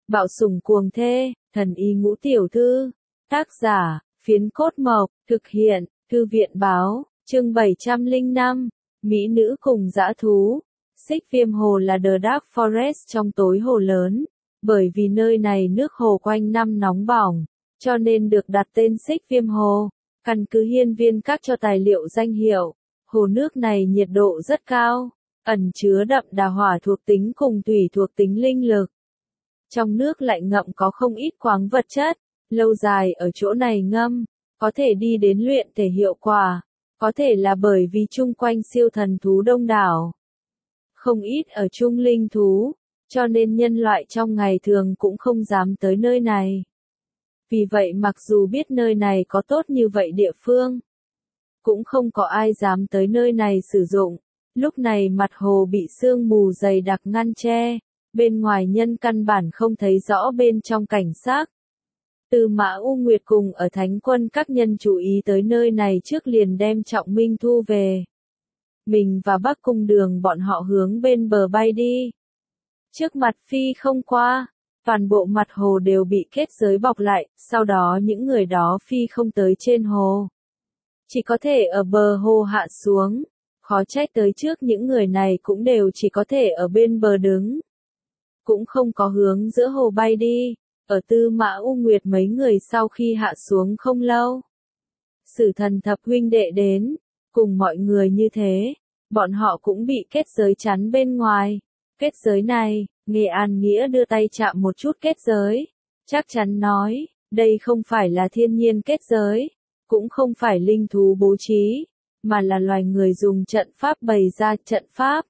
Bạo sủng cuồng thê, thần y ngũ tiểu thư. Tác giả, Phiến Cốt Mộc, thực hiện, Thư viện báo, chương 705, Mỹ nữ cùng dã thú. Xích Viêm Hồ là The Dark Forest trong tối hồ lớn, bởi vì nơi này nước hồ quanh năm nóng bỏng, cho nên được đặt tên Xích Viêm Hồ. Căn cứ hiên viên các cho tài liệu danh hiệu, hồ nước này nhiệt độ rất cao, ẩn chứa đậm đà hỏa thuộc tính cùng thủy thuộc tính linh lực. Trong nước lại ngậm có không ít khoáng vật chất, lâu dài ở chỗ này ngâm, có thể đi đến luyện thể hiệu quả, có thể là bởi vì chung quanh siêu thần thú đông đảo. Không ít ở chung linh thú, cho nên nhân loại trong ngày thường cũng không dám tới nơi này. Vì vậy mặc dù biết nơi này có tốt như vậy địa phương, cũng không có ai dám tới nơi này sử dụng. Lúc này mặt hồ bị sương mù dày đặc ngăn che, bên ngoài nhân căn bản không thấy rõ bên trong cảnh sắc. Tư Mã U Nguyệt cùng ở Thánh Quân các nhân chú ý tới nơi này trước liền đem Trọng Minh thu về. Mình và Bắc Cung Đường bọn họ hướng bên bờ bay đi. Trước mặt phi không qua, toàn bộ mặt hồ đều bị kết giới bọc lại, sau đó những người đó phi không tới trên hồ. Chỉ có thể ở bờ hồ hạ xuống, khó trách tới trước những người này cũng đều chỉ có thể ở bên bờ đứng. Cũng không có hướng giữa hồ bay đi, ở Tư Mã U Nguyệt mấy người sau khi hạ xuống không lâu. Sử Thần thập huynh đệ đến, cùng mọi người như thế, bọn họ cũng bị kết giới chắn bên ngoài. Kết giới này, Nghệ An Nghĩa đưa tay chạm một chút kết giới, chắc chắn nói, đây không phải là thiên nhiên kết giới, cũng không phải linh thú bố trí, mà là loài người dùng trận pháp bày ra trận pháp.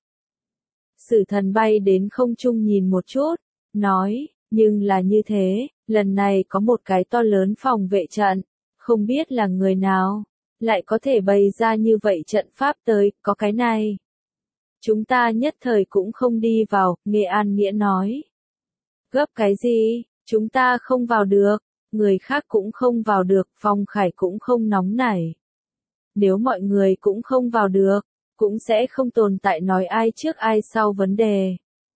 Sử Thần bay đến không trung nhìn một chút, nói, nhưng là như thế, lần này có một cái to lớn phòng vệ trận, không biết là người nào, lại có thể bày ra như vậy trận pháp tới, có cái này. Chúng ta nhất thời cũng không đi vào, Nghệ An Nghĩa nói. Gấp cái gì, chúng ta không vào được, người khác cũng không vào được, Phong Khải cũng không nóng nảy. Nếu mọi người cũng không vào được, cũng sẽ không tồn tại nói ai trước ai sau vấn đề.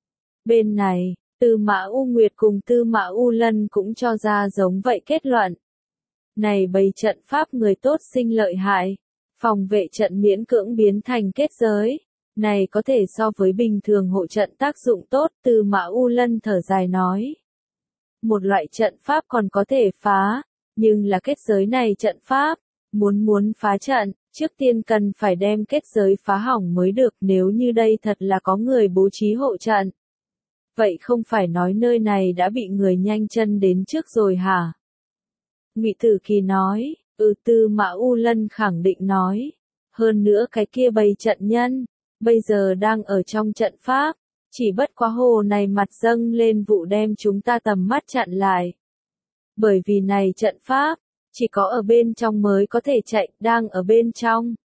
Bên này, Tư Mã U Nguyệt cùng Tư Mã U Lân cũng cho ra giống vậy kết luận. Này bày trận pháp người tốt sinh lợi hại, phòng vệ trận miễn cưỡng biến thành kết giới. Này có thể so với bình thường hộ trận tác dụng tốt, Tư Mã U Lân thở dài nói. Một loại trận pháp còn có thể phá, nhưng là kết giới này trận pháp, muốn phá trận, trước tiên cần phải đem kết giới phá hỏng mới được, nếu như đây thật là có người bố trí hộ trận. Vậy không phải nói nơi này đã bị người nhanh chân đến trước rồi hả? Ngụy Tử Kỳ nói, Tư Mã U Lân khẳng định nói. Hơn nữa cái kia bày trận nhân, bây giờ đang ở trong trận pháp, chỉ bất quá hồ này mặt dâng lên vụ đem chúng ta tầm mắt chặn lại. Bởi vì này trận pháp, chỉ có ở bên trong mới có thể chạy, đang ở bên trong.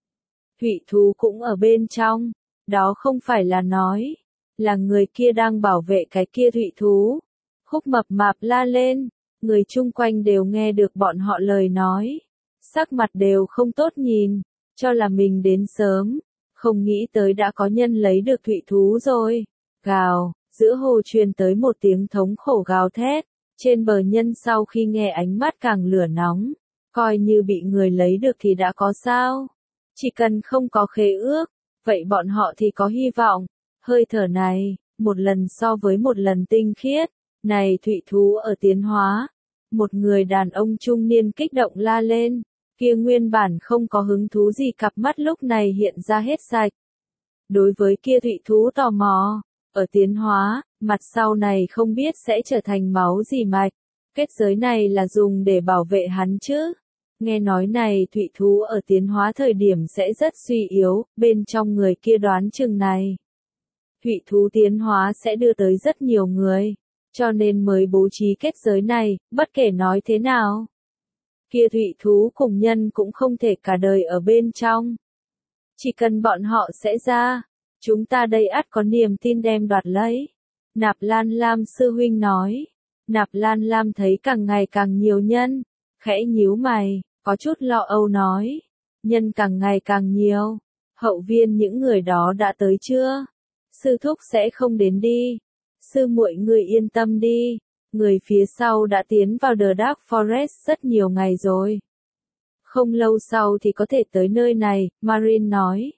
Thủy thú cũng ở bên trong, đó không phải là nói, là người kia đang bảo vệ cái kia thủy thú. Khúc Mập Mạp la lên, người chung quanh đều nghe được bọn họ lời nói. Sắc mặt đều không tốt nhìn, cho là mình đến sớm, không nghĩ tới đã có nhân lấy được thủy thú rồi. Gào, giữa hồ truyền tới một tiếng thống khổ gào thét, trên bờ nhân sau khi nghe ánh mắt càng lửa nóng, coi như bị người lấy được thì đã có sao. Chỉ cần không có khế ước, vậy bọn họ thì có hy vọng. Hơi thở này, một lần so với một lần tinh khiết, này thủy thú ở tiến hóa. Một người đàn ông trung niên kích động la lên, kia nguyên bản không có hứng thú gì cặp mắt lúc này hiện ra hết sạch. Đối với kia thủy thú tò mò, ở tiến hóa, mặt sau này không biết sẽ trở thành máu gì mạch. Kết giới này là dùng để bảo vệ hắn chứ. Nghe nói này thủy thú ở tiến hóa thời điểm sẽ rất suy yếu, bên trong người kia đoán chừng này. Thủy thú tiến hóa sẽ đưa tới rất nhiều người, cho nên mới bố trí kết giới này, bất kể nói thế nào. Kia thủy thú cùng nhân cũng không thể cả đời ở bên trong. Chỉ cần bọn họ sẽ ra, chúng ta đây ắt có niềm tin đem đoạt lấy. Nạp Lan Lam sư huynh nói. Nạp Lan Lam thấy càng ngày càng nhiều nhân, khẽ nhíu mày, có chút lo âu nói. Nhân càng ngày càng nhiều, hậu viên những người đó đã tới chưa? Sư thúc sẽ không đến đi. Sư muội người yên tâm đi, Người phía sau đã tiến vào The Dark Forest rất nhiều ngày rồi. Không lâu sau thì có thể tới nơi này, Marine nói.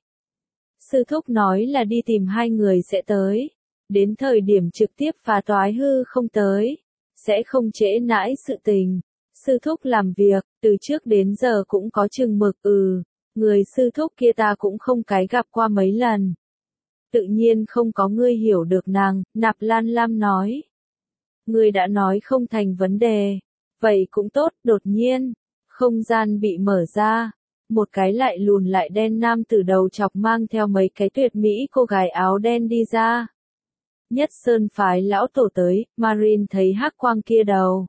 Sư thúc nói là đi tìm hai người sẽ tới. Đến thời điểm trực tiếp phá toái hư không tới. Sẽ không trễ nãi sự tình. Sư thúc làm việc, từ trước đến giờ cũng có chừng mực. Người sư thúc kia ta cũng không cái gặp qua mấy lần. Tự nhiên không có ngươi hiểu được nàng, Nạp Lan Lam nói. Ngươi đã nói không thành vấn đề. Vậy cũng tốt, đột nhiên. Không gian bị mở ra. Một cái lại lùn lại đen nam từ đầu chọc mang theo mấy cái tuyệt mỹ cô gái áo đen đi ra. Nhất Sơn phái lão tổ tới, Marine thấy hắc quang kia đầu.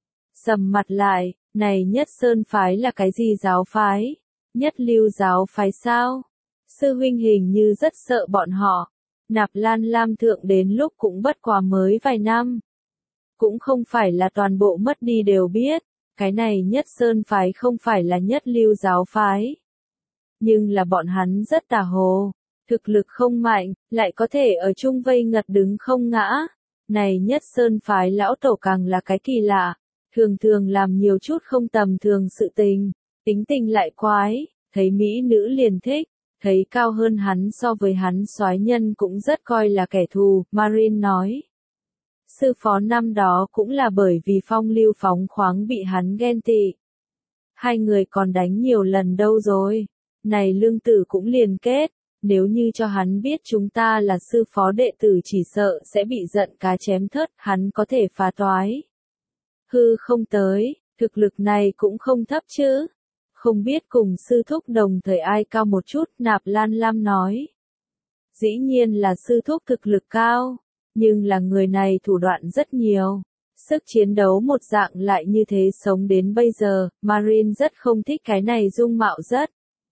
Sầm mặt lại, này Nhất Sơn phái là cái gì giáo phái? Nhất Lưu giáo phái sao? Sư huynh hình như rất sợ bọn họ. Nạp Lan Lam thượng đến lúc cũng bất quá mới vài năm. Cũng không phải là toàn bộ mất đi đều biết. Cái này Nhất Sơn phái không phải là Nhất Lưu giáo phái. Nhưng là bọn hắn rất tà hồ. Thực lực không mạnh, lại có thể ở chung vây ngật đứng không ngã. Này Nhất Sơn phái lão tổ càng là cái kỳ lạ. Thường thường làm nhiều chút không tầm thường sự tình. Tính tình lại quái, thấy mỹ nữ liền thích. Thấy cao hơn hắn so với hắn soái nhân cũng rất coi là kẻ thù, Marine nói. Sư phó năm đó cũng là bởi vì phong lưu phóng khoáng bị hắn ghen tị. Hai người còn đánh nhiều lần đâu rồi. Này lương tử cũng liền kết. Nếu như cho hắn biết chúng ta là sư phó đệ tử chỉ sợ sẽ bị giận cá chém thớt, hắn có thể phá toái. Hư không tới, thực lực này cũng không thấp chứ. Không biết cùng sư thúc đồng thời ai cao một chút, Nạp Lan Lam nói. Dĩ nhiên là sư thúc thực lực cao, nhưng là người này thủ đoạn rất nhiều. Sức chiến đấu một dạng lại như thế sống đến bây giờ, Marine rất không thích cái này dung mạo rất.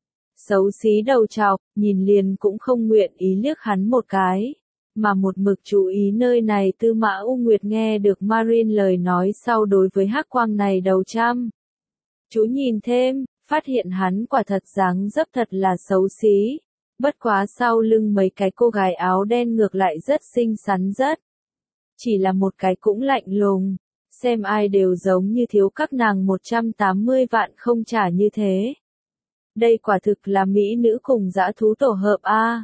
Xấu xí đầu trọc, nhìn liền cũng không nguyện ý liếc hắn một cái. Mà một mực chú ý nơi này Tư Mã U Nguyệt nghe được Marine lời nói sau đối với hắc quang này đầu trăm. Chú nhìn thêm, phát hiện hắn quả thật dáng dấp thật là xấu xí. Bất quá sau lưng mấy cái cô gái áo đen ngược lại rất xinh xắn rất. Chỉ là một cái cũng lạnh lùng. Xem ai đều giống như thiếu các nàng 180 vạn không trả như thế. Đây quả thực là mỹ nữ cùng dã thú tổ hợp a.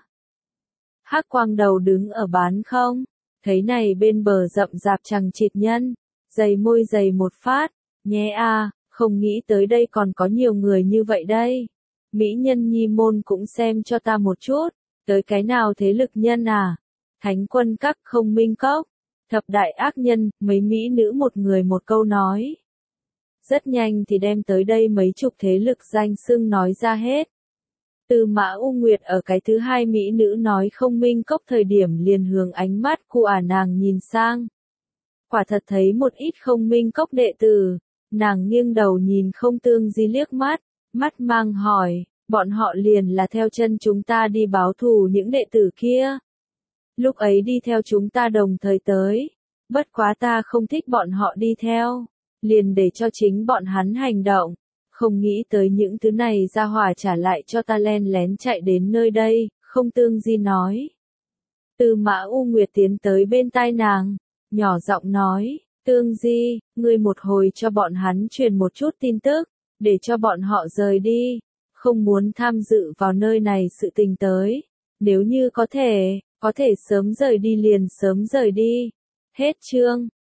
Hắc quang đầu đứng ở bán không. Thấy này bên bờ rậm rạp chằng chịt nhân. Dày môi dày một phát. Nhé a. Không nghĩ tới đây còn có nhiều người như vậy đây. Mỹ nhân nhi môn cũng xem cho ta một chút. Tới cái nào thế lực nhân à? Thánh quân các không minh cốc. Thập đại ác nhân, mấy mỹ nữ một người một câu nói. Rất nhanh thì đem tới đây mấy chục thế lực danh xưng nói ra hết. Tư Mã U Nguyệt ở cái thứ hai mỹ nữ nói không minh cốc thời điểm liền hướng ánh mắt của nàng nhìn sang. Quả thật thấy một ít không minh cốc đệ tử. Nàng nghiêng đầu nhìn không tương di liếc mắt, mắt mang hỏi, bọn họ liền là theo chân chúng ta đi báo thù những đệ tử kia. Lúc ấy đi theo chúng ta đồng thời tới, bất quá ta không thích bọn họ đi theo, liền để cho chính bọn hắn hành động, không nghĩ tới những thứ này ra hỏa trả lại cho ta len lén chạy đến nơi đây, không tương di nói. Tư Mã U Nguyệt tiến tới bên tai nàng, nhỏ giọng nói. Tương Di, ngươi một hồi cho bọn hắn truyền một chút tin tức, để cho bọn họ rời đi, không muốn tham dự vào nơi này sự tình tới. Nếu như có thể sớm rời đi liền sớm rời đi. Hết chương.